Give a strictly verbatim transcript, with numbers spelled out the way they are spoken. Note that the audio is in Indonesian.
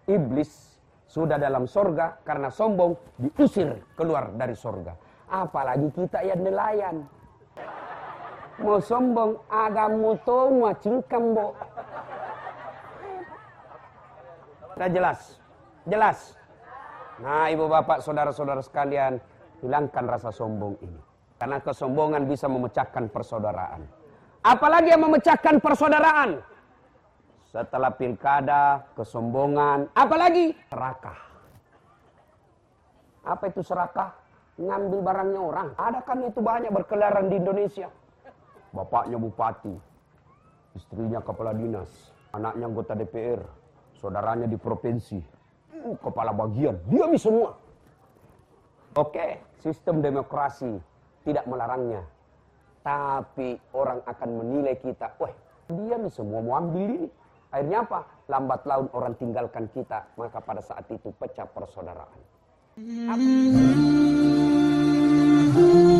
Iblis sudah dalam sorga karena sombong diusir keluar dari sorga. Apalagi kita yang nelayan. Mau sombong agamu tonga cingkam bo. Nah, jelas. Jelas. Nah, ibu bapak, saudara-saudara sekalian, hilangkan rasa sombong ini. Karena kesombongan bisa memecahkan persaudaraan. Apalagi yang memecahkan persaudaraan? Setelah pilkada, kesombongan, apalagi serakah. Apa itu serakah? Ngambil barangnya orang. Ada kan itu banyak berkeliaran di Indonesia. Bapaknya bupati, istrinya kepala dinas, anaknya anggota D P R, saudaranya di provinsi, uh, kepala bagian, dia bisa semua. Oke, sistem demokrasi tidak melarangnya. Tapi orang akan menilai kita, wah dia nih semua mau ambil ini. Akhirnya apa? Lambat laun orang tinggalkan kita. Maka pada saat itu pecah persaudaraan. Apa?